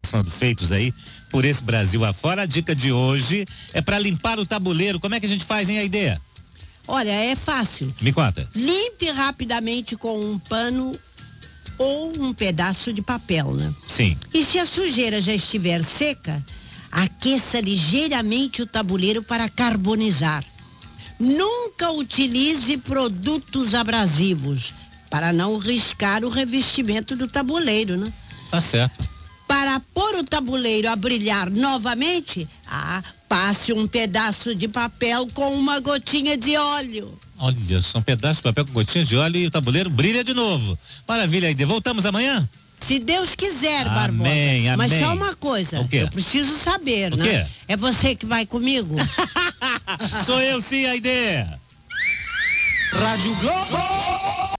sendo feitos aí por esse Brasil afora. A dica de hoje é para limpar o tabuleiro. Como é que a gente faz, hein, a ideia? Olha, é fácil. Me conta. Limpe rapidamente com um pano ou um pedaço de papel, né? Sim. E se a sujeira já estiver seca, aqueça ligeiramente o tabuleiro para carbonizar. Nunca utilize produtos abrasivos para não riscar o revestimento do tabuleiro, né? Tá certo. Para pôr o tabuleiro a brilhar novamente, passe um pedaço de papel com uma gotinha de óleo. Olha, são pedaços de papel com gotinhas de óleo e o tabuleiro brilha de novo. Maravilha, Aide. Voltamos amanhã? Se Deus quiser, Barbosa. Amém, amém. Mas só uma coisa, o quê? eu preciso saber, o né? Quê? É você que vai comigo? Sou eu sim, Aide. Rádio Globo.